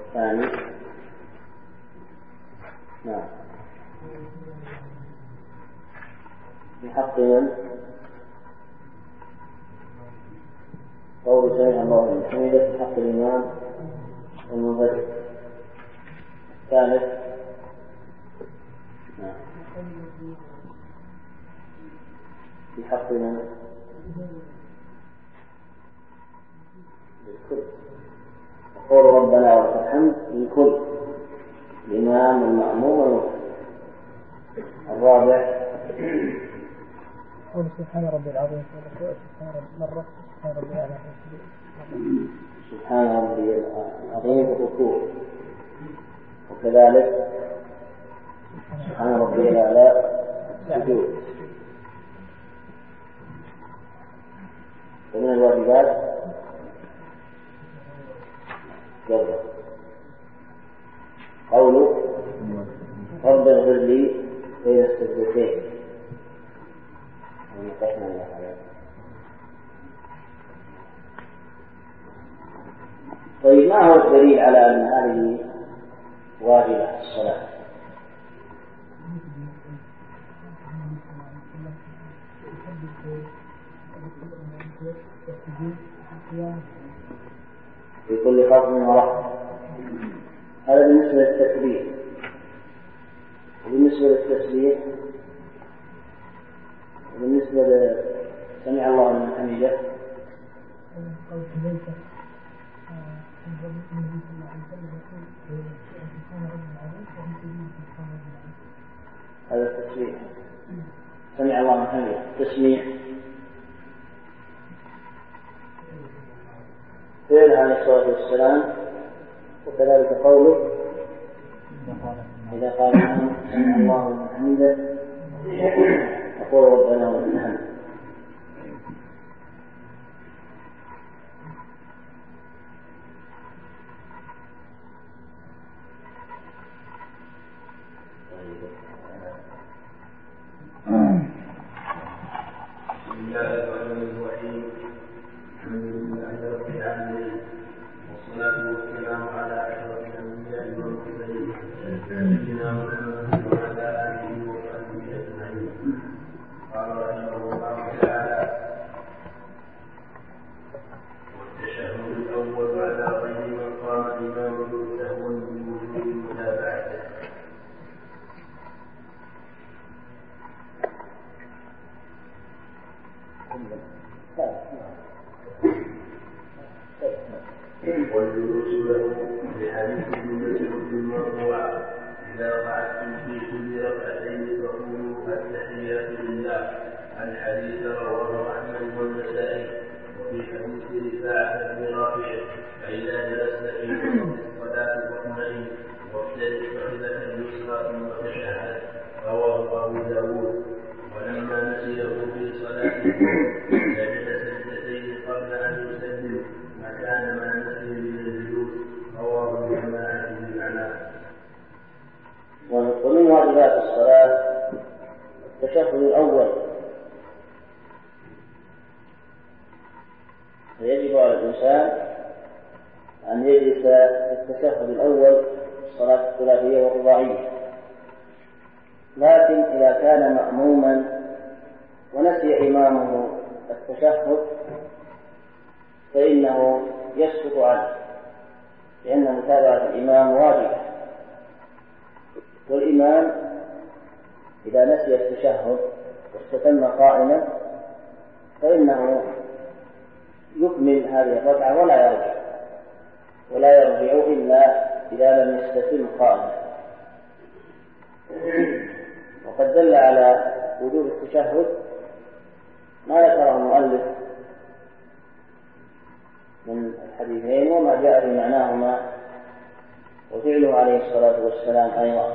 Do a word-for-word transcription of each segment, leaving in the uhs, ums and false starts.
والثاني نعم بحق من قول سمع الله لمن حمده بحق الإمام والمنفرد. الثالث نعم بحق من بالكل قول ربنا ولك الحمد بالكل الإمام والمأموم والمنفرد. الرابع قول سبحان ربي العظيم سبحان ربي مرة سبحان ربي الأعلى سبحان ربي العظيم في الركوع، وكذلك سبحان ربي الأعلى سجود. ومن الواجبات يلا قوله رب اغفر لي بين السجدتين. طيب ما هو الدليل على أن هذه واجبة الصلاة؟ في كل خفض ورفع. هذا بالنسبة للتكبير. وبالنسبة للتسبيح وبالنسبة لسمع الله لمن حمده هذا التسبيح سمع الله لمن حمده تسميع. فعل عليه الصلاة والسلام. وكذلك قوله إذا قال سمع الله لمن حمده يقول ربنا ولك الحمد. والجلوس له بحديث ابن مسعود المرفوع إذا قعدتم في كل ركعتين فقولوا التحيات لله. الحديث رواه أحمد والنسائي. وفي حديث رفاعة بن رافع فإذا جلست في الصلاة فاطمئن وافترش فخذك اليسرى ثم تشهد. رواه أبو داود. ولما نسيه في صلاته سجد سجدتين قبل أن يسلم مكان ما نسيه من الجلوس. رواه الجماعة بالعناء. ومن واجبات الصلاة التشهد الأول. فيجب على الإنسان أن يجلس في التشهد الأول في الصلاة الثلاثية والرباعية. لكن إذا كان مأموما ونسي إمامه التشهد فإنه يسقط عنه، لأن متابعة الإمام واجبة. والإمام إذا نسي التشهد واستتم قائما فإنه يكمل هذه الركعة ولا يرجع ولا يرجع إلا إذا لم يستتم قائما. وقد دل على وجوب التشهد ما ذكره المؤلف من الحديثين وما جاء في معناهما وفعله عليه الصلاة والسلام أيضا.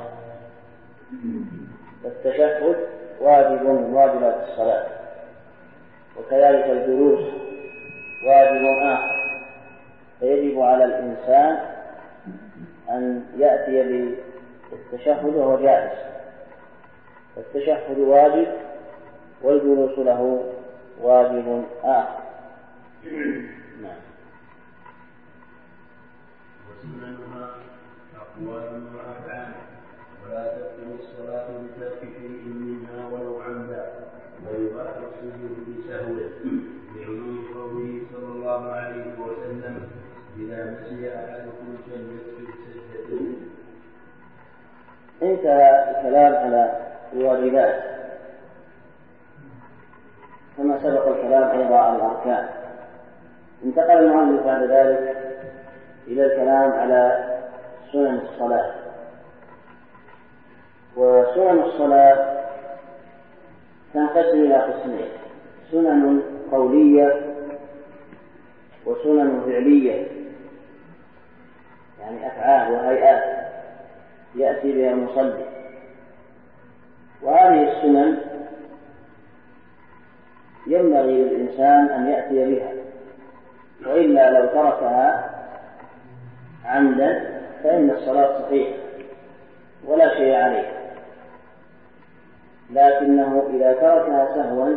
التشهد واجب من واجبات الصلاة، وكذلك الجلوس واجب آخر. فيجب على الإنسان أن يأتي بالتشهد وهو جالس. التشهد واجب والجلوس له واجب آخر. نعم. وسننها أقوال وأفعال، ولا تبطل الصلاة بترك شيء منها ولو عمدا، ويباح السجود بسهوه لعموم قوله صلى الله عليه وسلم: إذا نسي أحدكم فليسجد سجدتين. انتهى الكلام على الواجبات، كما سبق الكلام أيضا على الأركان. انتقل المؤلف بعد ذلك إلى الكلام على سنن الصلاة. وسنن الصلاة تنقسم إلى قسمين: سنن قولية وسنن فعلية، يعني أفعال وهيئات يأتي بها المصلي. وهذه السنن ينبغي للإنسان أن يأتي بها، وإلا لو تركها عمدا فإن الصلاة صحيحة ولا شيء عليه، لكنه إذا تركها سهوا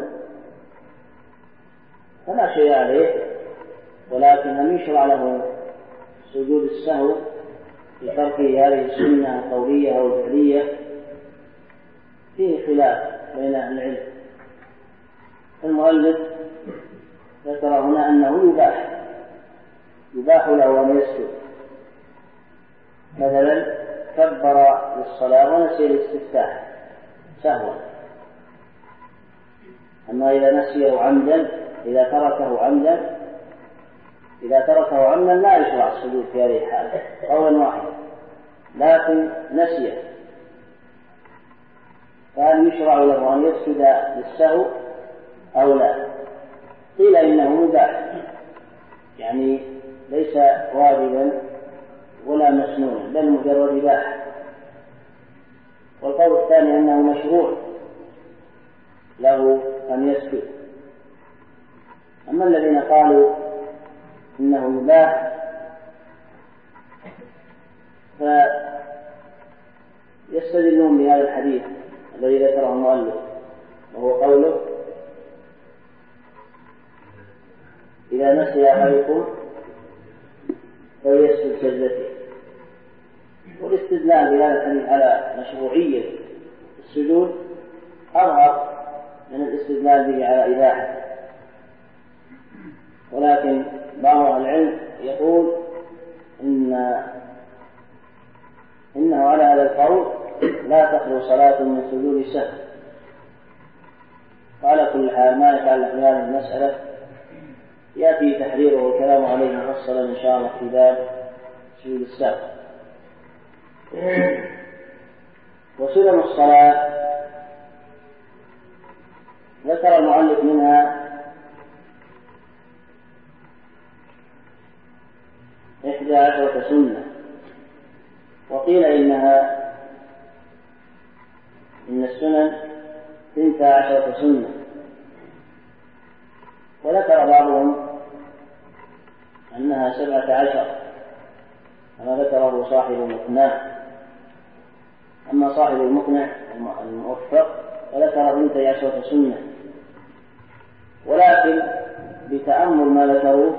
فلا شيء عليه، ولكن لم يشرع له سجود السهو لترك هذه السنة القولية أو الفعلية. فيه خلاف بين أهل العلم. المؤلف ذكر هنا أنه يباح يباح له أن يسجد، مثلا كبر للصلاة ونسي الاستفتاح سهوا. أما إذا نسيه عمدا، إذا تركه عمدا إذا تركه عمدا لا يشرع السجود في هذه الحالة قولا واحدا، لكن نسيه، فهل يشرع له أن يسجد للسهو أو لا؟ قيل إنه مباح، يعني ليس واجبا ولا مسنونا، بل مجرد إباحة. والقول الثاني أنه مشروع له أن يسجد. أما الذين قالوا إنه مباح فيستدلون بهذا الحديث الذي ذكره المؤلف، وهو قوله: إذا نسي أحدكم فليسجد سجدتين. والاستدلال بهذا الحديث على مشروعية السجود أظهر من الاستدلال به على إباحته. ولكن بعض أهل العلم يقول إن إنه على هذا القول لا تخلو صلاة من سجود السهو. وعلى كل حال ما يتعلق بهذه المسألة يأتي تحريره والكلام عليه مفصلا إن شاء الله في باب سجود السهو. وسنن الصلاة ذكر المؤلف منها إحدى عشرة سنة، وقيل إنها إن السنن ثنتا عشرة سنة. وذكر بعضهم أنها سبعة عشر كما ذكره صاحب المقنع. أما صاحب المقنع الموفق فذكر ثنتا عشرة سنة، ولكن بتأمل ما ذكروه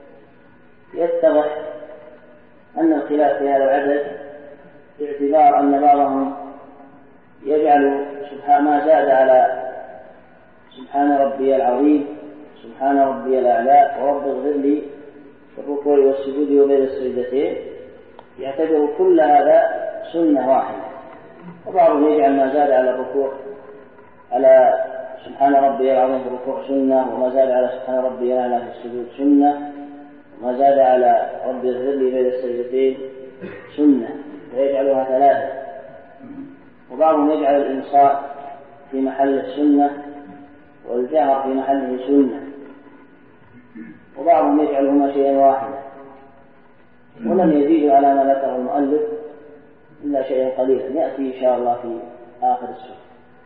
يتضح أن الخلاف في هذا العدد باعتبار أن بعضهم يجعل سبحان ما زاد على سبحان ربي العظيم سبحان ربي الأعلى ورب اغفر لي في الركوع والسجود وبين السجدتين، يعتبر كل هذا سنة واحدة. وبعضهم يجعل ما زاد على الركوع على سبحان ربي العظيم في الركوع سنة، وما زاد على سبحان ربي الأعلى في السجود سنة، وما زاد على رب اغفر لي بين السجدتين سنة، فيجعلها ثلاثة. وبعضهم يجعل الإنصات في محل السنة والجهر في محله سنة، وبعضهم يجعلهما شيئا واحدا. ولم يزيد على ما ذكر المؤلف إلا شيئا قليلا يأتي إن شاء الله في آخر السورة.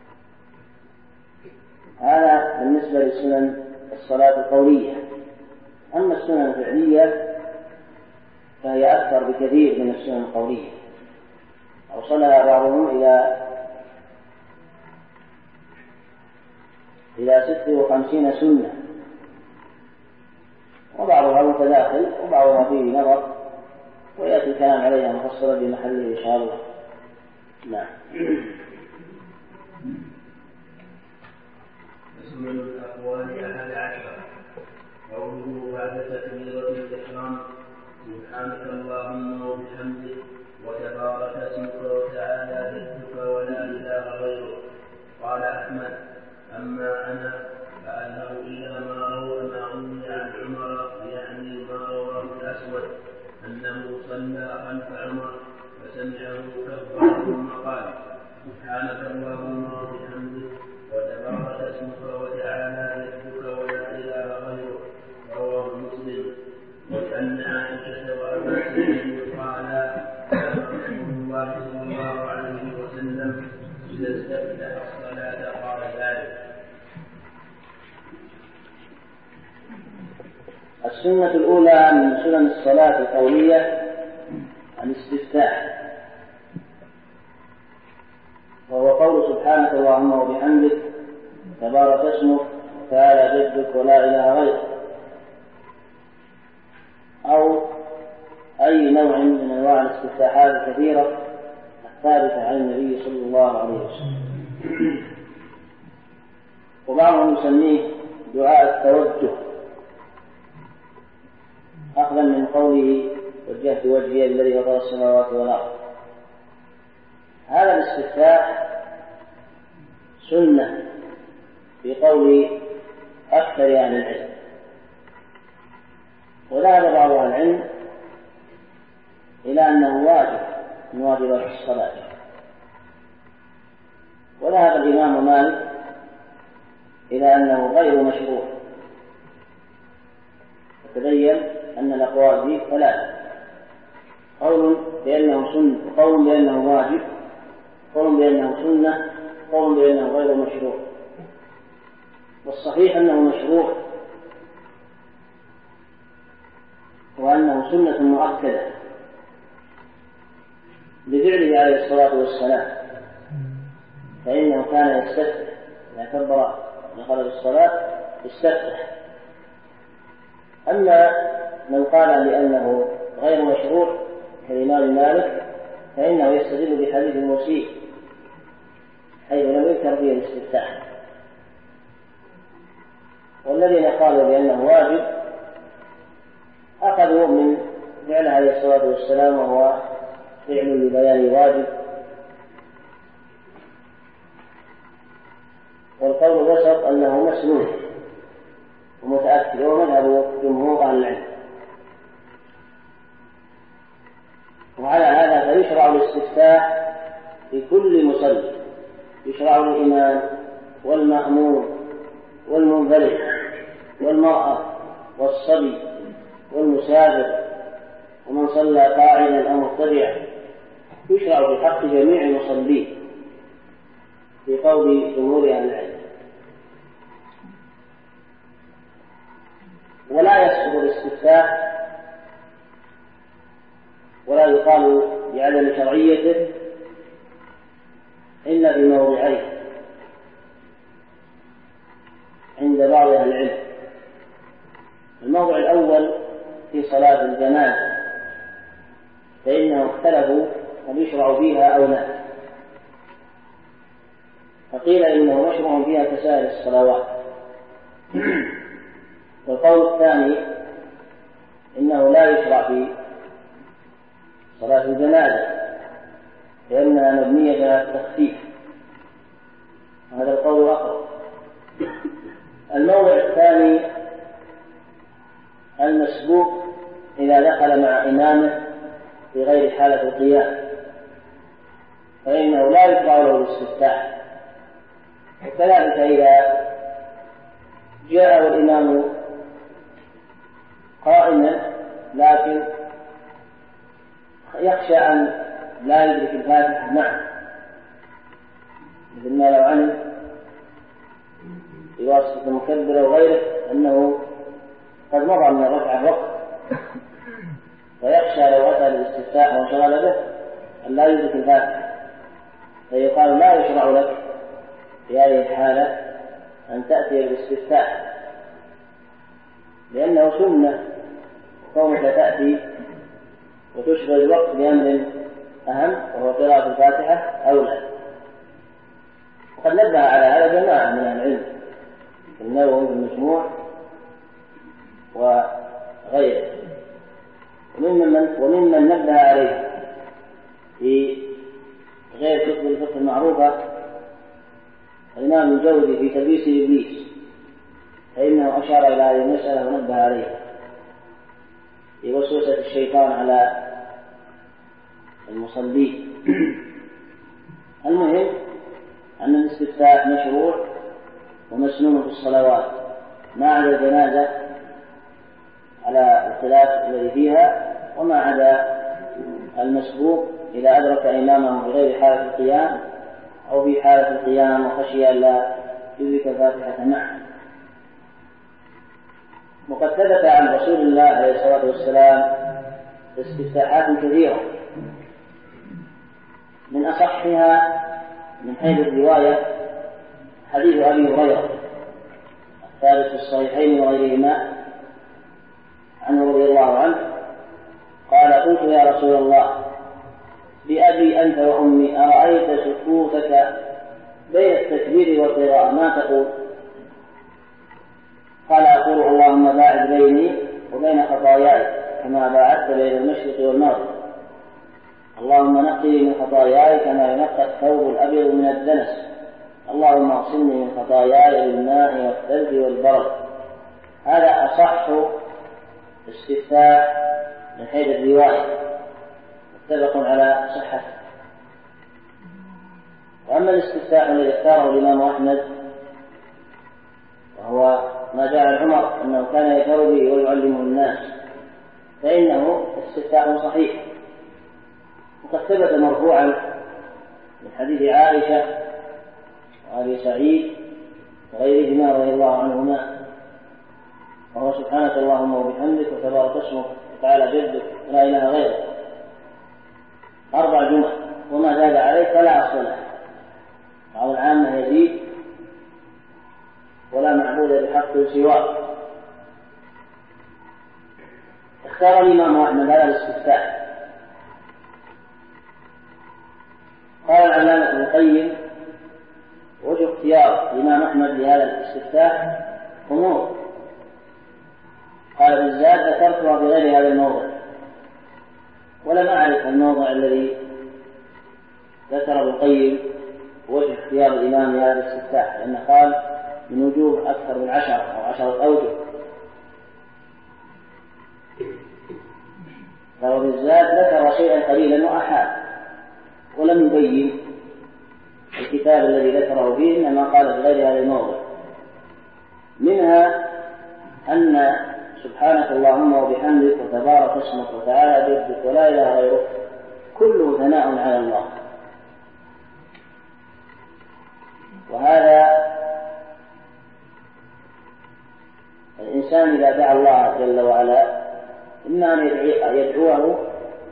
هذا بالنسبة لسنن الصلاة القولية. أما السنن الفعلية فهي أكثر بكثير من السنن القولية، أوصلها بعضهم إلى إلى ست وخمسين سنة، وبعضها متداخل وبعضها فيه نظر، ويأتي الكلام عليها مفصلا بمحله إن شاء الله. نعم. سنن الأقوال أحد عشر. قوله بعد تكبيرة الإحرام: سبحانك اللهم وبحمدك وتبارك اسمك وتعالى جدك ولا إله غيرك. قال أحمد: أما أنا فأذهب إلى ما روى ما روي عن عمر، يعني ما رواه الأسود أنه صلى خلف عمر فسمعه كبر ثم قال: سبحانك اللهم وبحمدك وتبارك اسمك وتعالى جدك ولا إله غيرك. رواه مسلم. وكأن عائشة وأبا سعيد قالا: كان رسول الله صلى الله عليه وسلم إذا استفتح الصلاة قال ذلك. السنة الأولى من سنن الصلاة القولية الاستفتاح، وهو قول سبحانك اللهم وبحمدك تبارك اسمك وتعالى جدك ولا إله غيرك، أو أي نوع من أنواع الاستفتاحات الكثيرة الثابتة عن النبي صلى الله عليه وسلم. وبعضهم يسميه دعاء التوجه، أخذا من قوله وجهت وجهي الذي فطر السماوات والأرض. هذا الاستفتاح سنة في قول أكثر أهل العلم، وذهب بعض أهل العلم إلى أنه واجب من واجبات الصلاة، وذهب الإمام مالك إلى أنه غير مشروع، وتبين أن الأقوال فيه ثلاثة: قول بأنه سنة، وقول بأنه واجب، قول بأنه سنة، قول بأنه غير مشروع. والصحيح أنه مشروع، وأنه سنة مؤكدة بفعله عليه الصلاة والسلام، فإنه كان يستفتح إذا كبر دخل الصلاة يستفتح. أما من قال بأنه غير مشروع كالإمام مالك فإنه يستدل بحديث المسيء حيث لم يذكر فيه الاستفتاح. والذين قالوا بأنه واجب أخذوا من فعل عليه الصلاة والسلام، وهو فعل لبيان واجب. والقول الوسط أنه مسنون ومتأكد، ومذهب جمهور أهل العلم. وعلى هذا فيشرع الاستفتاح في كل مصلي، يشرع الإمام والمأمور والمنفرد والمرأة والصبي والمسافر ومن صلى قاعدا أو مضطجعا، يشرع في حق جميع المصلين في قول جمهور أهل العلم. ولا يسقط الاستفتاح ولا يقال بعدم شرعيته إلا بموضعين عند بعض أهل العلم. الموضع الأول في صلاة الجنازة، فإنهم اختلفوا هل يشرع فيها أو لا، فقيل إنه مشروع فيها كسائر الصلوات. والقول الثاني إنه لا يشرع في صلاة الجنازة لأنها مبنية على التخفيف، هذا القول أقرب. الموضع الثاني المسبوق إذا دخل مع إمامه في غير حالة القيام فإنه لا يشرع له الاستفتاح. وكذلك إذا جاء الإمام قائما لكن يخشى أن لا يدرك الفاتحة معه، مثل ما لو علم بواسطة المكبر وغيره أنه قد مضى من الركعة وقت، ويخشى لو أتى بالاستفتاح وشغل به أن لا يدرك الفاتحة، فيقال لا يشرع لك في هذه الحالة أن تأتي بالاستفتاح، لأنه سنة كونك تأتي وتشغل الوقت بأمر أهم وهو قراءة الفاتحة أولى. وقد نبه على هذا جماعة من العلم في النووي في المجموع وغيره. وممن, وممن نبه عليه في غير كتب الفقه المعروفة الإمام الجوزي في تلبيس إبليس، فإنه أشار إلى هذه المسألة ونبه عليها في وسوسة الشيطان على المصلين. المهم أن الاستفتاء مشروع ومسنون في الصلوات ما عدا الجنازة على الخلاف الذي فيها، وما عدا المسبوق إذا أدرك إمامه بغير حالة القيام أو في حالة القيام وخشي أن لا يدرك الفاتحة معه. وقد ثبت عن رسول الله عليه الصلاة والسلام استفتاحات كثيرة، من أصحها من حيث الرواية حديث أبي هريرة الثابت في الصحيحين وغيرهما عنه رضي الله عنه قال: قلت يا رسول الله بأبي أنت وأمي أرأيت سكوتك بين التكبير والقراءة ما تقول؟ قال: أقول اللهم باعد بيني وبين خطاياي كما باعدت بين المشرق والمغرب، اللهم نقني من خطاياي كما ينقى الثوب الأبيض من الدنس، اللهم اغسلني من خطاياي بالماء والثلج والبرد. هذا أصح استفتاء من حيث الرواية، متفق على صحته. وأما الاستفتاء الذي اختاره الإمام أحمد وهو ما جاء عن عمر أنه كان يجهر به ويعلمه الناس، فإنه استفتاء صحيح، وقد ثبت مرفوعا من حديث عائشة وأبي سعيد وغيرهما رضي الله عنهما، وهو سبحانك اللهم وبحمدك وتبارك اسمك وتعالى جدك ولا إله غيرك، أربع جمل، وما زاد عليه فلا أصل له. بعض العامة يزيد: ولا معبود بحق سواه. اختار الإمام أحمد هذا الاستفتاء. قال العلامة ابن القيم: وجه اختيار الإمام أحمد لهذا الاستفتاء أمور، قال: بالذات ذكرتها في غير هذا الموضع، ولم أعرف الموضع الذي ذكر ابن القيم وجه اختيار الإمام لهذا الاستفتاء، لأنه قال من وجوه أكثر من عشرة أو عشرة أوجه، فهو بالذات ذكر شيئا قليلا وأحاد، ولم يبين الكتاب الذي ذكره فيه، إنما قال في غير هذا الموضع. منها أن سبحانك اللهم وبحمدك وتبارك اسمك وتعالى جدك ولا إله غيرك كله ثناء على الله. وهذا الإنسان إذا دعا الله جل وعلا إما أن يدعوه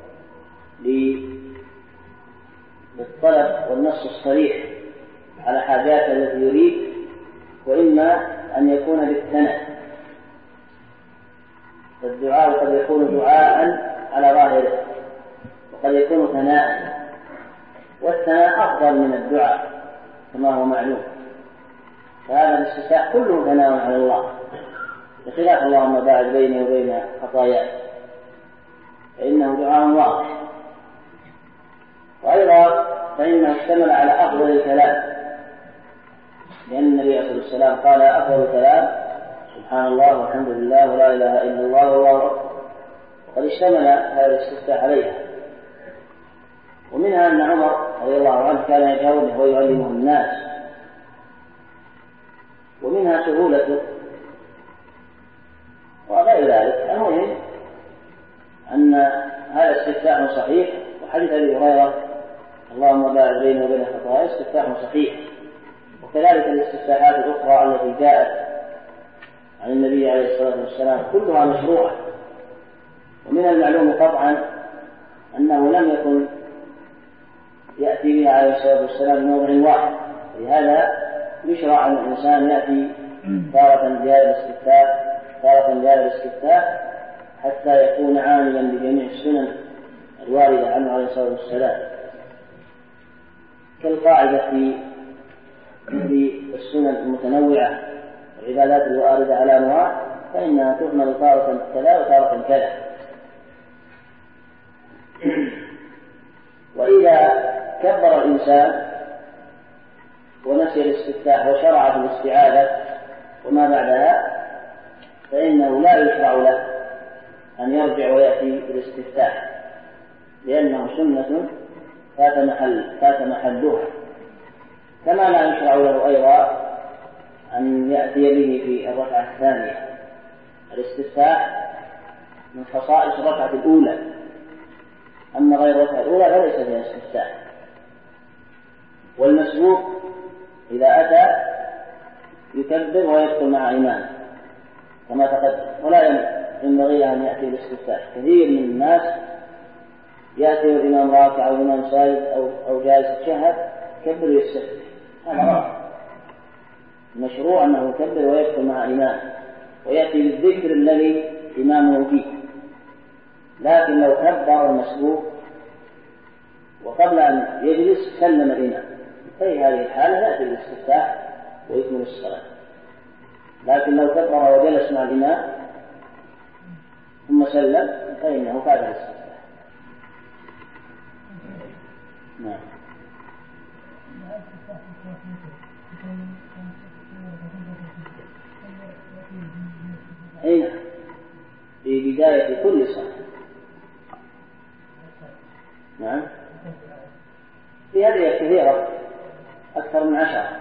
بالطلب والنص الصريح على حاجاته التي يريد، وإما أن يكون بالثناء. فالدعاء قد يكون دعاء على ظاهره وقد يكون ثناء، والثناء أفضل من الدعاء كما هو معلوم. فهذا الاستفتاء كله ثناء على الله، بخلاف اللهم باعد بيني وبين خطاياي، فإنه دعاء واضح. وأيضا فإنه اشتمل على أفضل الكلام، لأن النبي صلى الله عليه وسلم قال: أفضل الكلام سبحان الله والحمد لله ولا إله إلا الله والله أكبر، وقد اشتمل هذا الاستفتاء عليها. ومنها أن عمر رضي الله عنه كان يجهر به ويعلمه الناس، ومنها سهولته وغير ذلك. المهم أن هذا استفتاء صحيح، وحديث أبي هريرة اللهم باعد بيني وبين خطاياي استفتاء صحيح. وكذلك الاستفتاحات الأخرى التي جاءت عن النبي عليه الصلاة والسلام كلها مشروعة. ومن المعلوم قطعا أنه لم يكن يأتي بها عليه الصلاة والسلام من موضع واحد، لهذا يشرع أن الإنسان يأتي تارة بهذا الاستفتاء تارة بهذا الاستفتاء حتى يكون عاملا بجميع السنن الواردة عنه عليه الصلاة والسلام، كالقاعدة في في السنن المتنوعة والعبادات الواردة على أنواع، فإنها تحمل تارة كذا وتارة كذا. وإذا كبر الإنسان ونسي الاستفتاح وشرع في الاستعاذة وما بعدها، فإنه لا يشرع له أن يرجع ويأتي بالاستفتاح، لأنه سنة فات محل فات محلها، كما لا يشرع له أيضا أن يأتي به في الركعة الثانية. الاستفتاح من خصائص الركعة الأولى، أما غير الركعة الأولى فليس فيها استفتاح. والمسبوق إذا أتى يكبر ويدخل مع إمام كما تقدم، ولا ينبغي له أن يأتي بالاستفتاح. كثير من الناس يأتي الإمام راكع أو الإمام ساجد أو أو جالس يتشهد يكبر ويستفتح، هذا غلط. المشروع أنه يكبر ويدخل مع إمام ويأتي بالذكر الذي إمامه فيه. لكن لو كبر المسبوق وقبل أن يجلس سلم الإمام، في هذه الحالة يأتي بالاستفتاح ويكمل الصلاة. لكن لو كبر وجلس مع الإمام ثم سلم فإنه فات الاستفتاح. نعم. أين في بداية كل صلاة. نعم. في هذه كثيرة أكثر من عشرة.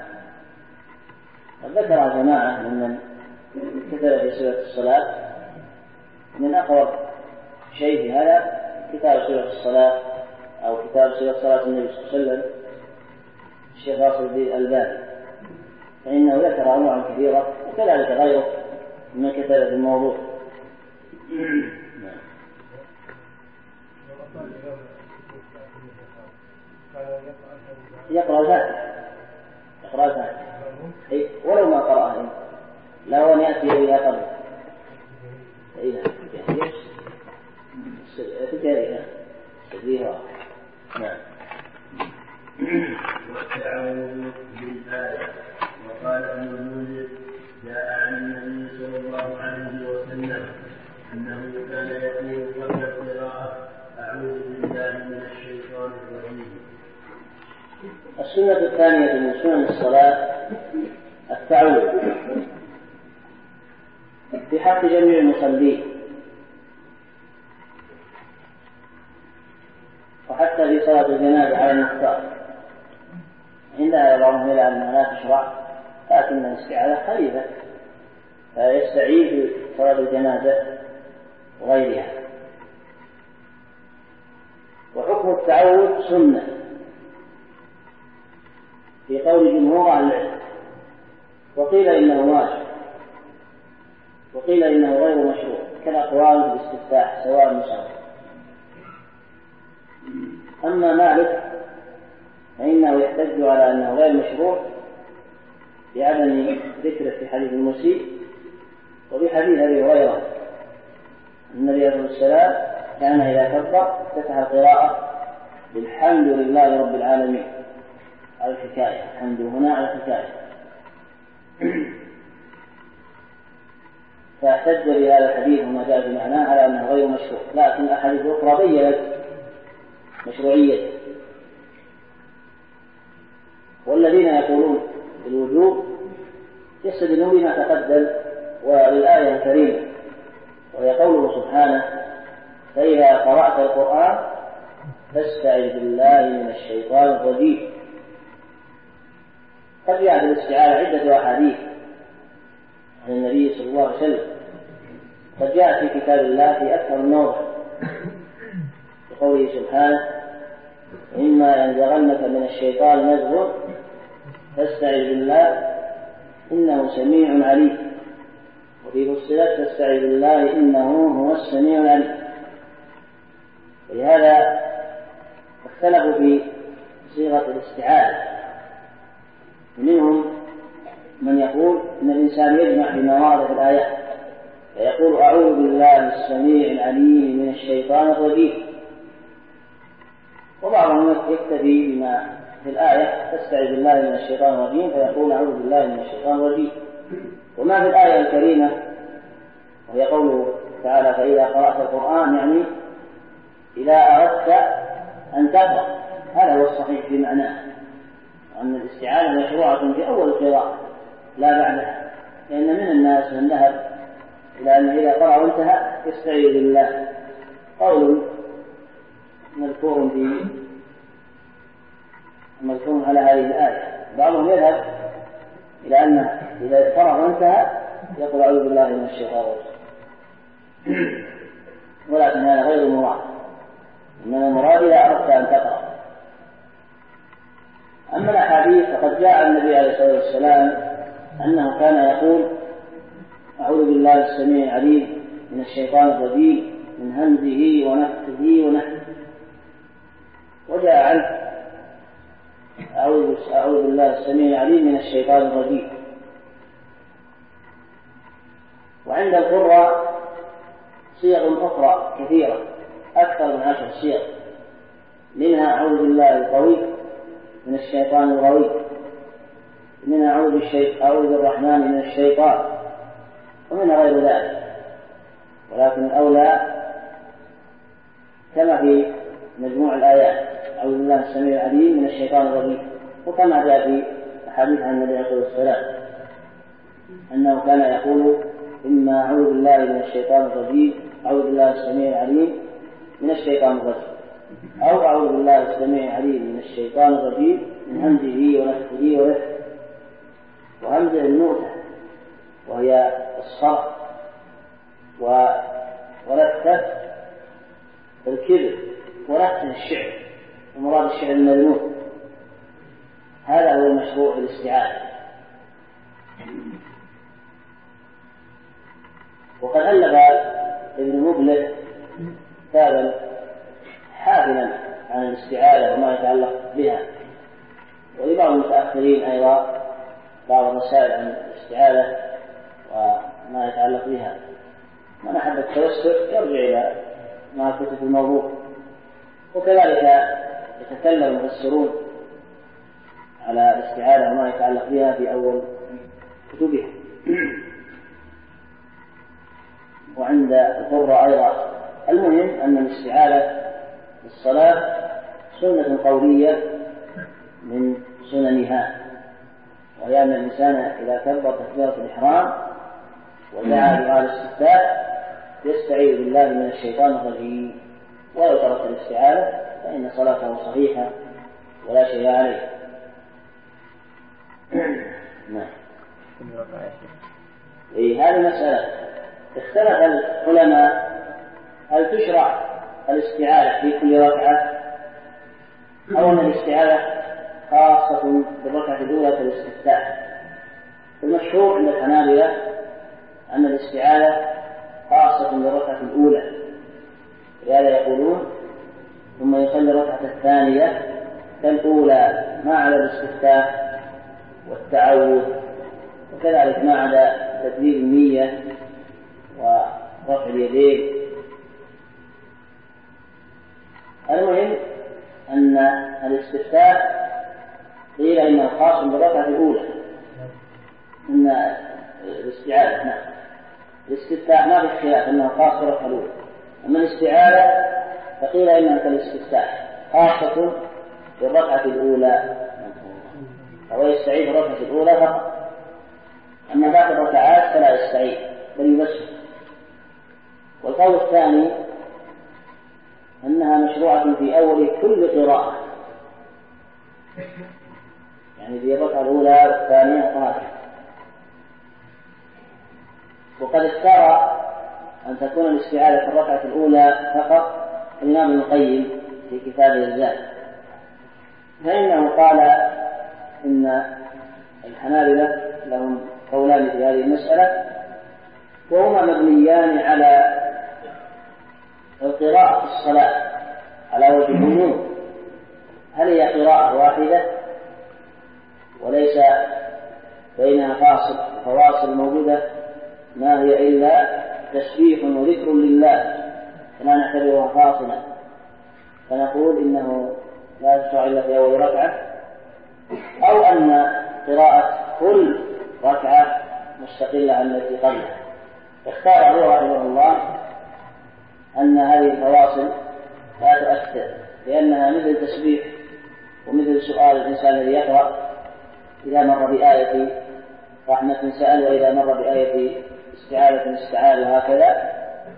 ذكر جماعة ممن كتب في سورة الصلاة. من أقرب شيء في هذا كتاب سورة الصلاة أو كتاب سورة صلاة النبي صلى الله عليه وسلم الشيخ ناصر الدين الألباني، فإنه ذكر أنواع كثيرة، وكذلك غيره من كتب في الموضوع. يقرأ الفاتحة يقرأ الفاتحة ولو ما قرأها، لا هو أن يأتي إليها قبل إلى تجاريها تجاريها. نعم. والتعاون بالآية. وقال ابن المنذر جاء عن النبي صلى الله عليه وسلم أنه كان يقول قبل القراءة أعوذ بالله من الشيطان الرجيم. السنة الثانية من سنن الصلاة التعوذ في حق جميع المصلين، وحتى في صلاة الجنازة على المختار عندها بعضهم إلى أنها لا تشرع، لكن الاستعاذة خليفة فيستعيذ في صلاة الجنازة وغيرها. وحكم التعوذ سنة في قول جمهور أهل العلم، وقيل إنه واجب، وقيل إنه غير مشروع، كالأقوال بالاستفتاح سواء مساواة. أما مالك فإنه يحتج على أنه غير مشروع بعدم ذكره في حديث المسيء وبحديث أبي هريرة النبي عليه السلام كان إذا كبر فتح القراءة بالحمد لله رب العالمين على الحكاية، الحمد هنا على الحكاية. فاحتج بهذا الحديث وما جاء بمعناه على أنه غير مشروع، لكن الأحاديث الأخرى بيّنت مشروعيته. والذين يقولون بالوجوب يستدلون بما تقدم وبالآية الكريمة، وهي قوله سبحانه فإذا قرأت القرآن فاستعذ بالله من الشيطان الرجيم. قد جاء بالاستعاذة عدة أحاديث عن النبي صلى الله عليه وسلم، قد جاء في كتاب الله في أكثر من موضع بقوله سبحانه إما ينزغنك من الشيطان نزغ فاستعذ بالله إنه سميع عليم، وفي فصلت فاستعذ بالله إنه هو السميع العليم. ولهذا اختلفوا في صيغة الاستعاذة، ومنهم من يقول إن الإنسان يجمع بما ورد في الآيات فيقول أعوذ بالله السميع العليم من الشيطان الرجيم، وبعضهم يكتفي بما في الآية تستعذ بالله من الشيطان الرجيم فيقول أعوذ بالله من الشيطان الرجيم. وما في الآية الكريمة وهي قوله تعالى فإذا قرأت القرآن يعني إذا أردت أن تقرأ، هذا هو الصحيح في معناه، أن الاستعاذة مشروعة في أول القراءة لا بعدها، لأن من الناس من ذهب إلى أن إذا قرأ وانتهى يستعيذ بالله، قول مذكور في مذكور على هذه الآية. بعضهم يذهب إلى أن إذا قرأ وانتهى يقول أعوذ بالله من الشيطان الرجيم، ولكن هذا غير مراد، إنما المراد إذا أردت أن تقرأ. أما الأحاديث فقد جاء النبي عليه الصلاة والسلام أنه كان يقول أعوذ بالله السميع العليم من الشيطان الرجيم من همزه ونفخه ونفخه، وجاء عنه أعوذ بالله السميع العليم من الشيطان الرجيم. وعند القراء صيغ أخرى كثيرة أكثر من عشر صيغ، منها أعوذ بالله القوي من الشيطان الغوي، منها أعوذ بالشيطان أعوذ بالرحمن من الشيطان، ومنها غير ذلك. ولكن الأولى كما في مجموع الآيات أعوذ بالله السميع العليم من الشيطان الرجيم، وكما جاء في أحاديث عن النبي عليه الصلاة والسلام أنه كان يقول إما أعوذ بالله من الشيطان الرجيم أعوذ بالله السميع العليم من الشيطان الرجيم، أو أعوذ بالله السميع العليم من الشيطان الرجيم من همزه ونفخه ونفخه. وهمزه النوتة وهي الصرف، ونفخه الكذب، ونفخه الشعر، ومراد الشعر المذموم. هذا هو المشروع في الاستعاذة. وقد ألف ابن مبلغ كتابا حافلا عن الاستعاذة وما يتعلق بها، ولبعض المتأخرين أيضا بعض الرسائل عن الاستعاذة وما يتعلق بها. من أحب التوسع يرجع إلى ما كتب في الموضوع. وكذلك يتكلم المفسرون على الاستعاذة وما يتعلق بها في أول كتبها. وعند القراء أيضا. المهم أن الاستعاذة في الصلاة سنة قولية من سننها، وهي أن الإنسان إذا كبر تكبيرة الإحرام ودعا دعاء الاستفتاح يستعيذ بالله من الشيطان الرجيم، ولو ترك الاستعاذة فإن صلاته صحيحة ولا شيء عليه. نعم. إيه هذه مسألة اختلف العلماء هل تشرع الاستعاذة في كل ركعة أو أن الاستعاذة خاصة بالركعة الأولى في الاستفتاح. المشهور عند الحنابلة أن الاستعاذة خاصة بالركعة الأولى، لهذا يقولون ثم يصلي الركعة الثانية كالأولى ما عدا الاستفتاح والتعوذ، وكذلك ما عدا تدبير النية ورفع اليدين. المهم أن الاستفتاح قيل إنه خاص بالركعة الأولى، إن الاستعاذة نعم الاستفتاح ما في خلاف أنه خاص بالركعة الأولى. أما الاستعاذة فقيل إنها كالاستفتاح خاصة بالركعة الأولى، فهو يستعيذ الركعة الأولى فقط، أما باقي الركعات فلا يستعيذ بل يبسط. والقول الثاني أنها مشروعة في أول كل قراءة، يعني في الركعة الأولى والثانية والثالثة. وقد اختار أن تكون الاستعاذة في الركعة الأولى فقط الإمام ابن القيم في كتابه الزاد، فإنه قال إن الحنابلة لهم قولان في هذه المسألة، وهما مبنيان على القراءة في الصلاة على وجه العموم. هل هي قراءة واحدة وليس بينها فاصل فواصل موجودة ما هي إلا تسبيح وذكر لله، فلا نعتبرها فاصلا، فنقول إنه لا تشرع إلا في أول ركعة، أو أن قراءة كل ركعة مستقلة عن التي قبلها. اختار أبو رحمه الله أن هذه الفواصل لا تؤثر، لأنها مثل تسبيح ومثل سؤال الإنسان الذي يقرأ إذا مر بآية رحمة سأل وإذا مر بآية استعاذة استعاذ وهكذا.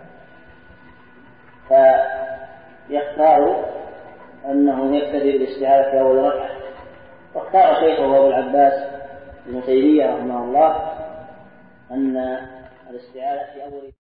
فيختار أنه يقتدي بالاستعاذة في أول ركعة. واختار شيخه أبو العباس ابن تيمية رحمه الله أن الاستعاذة في أول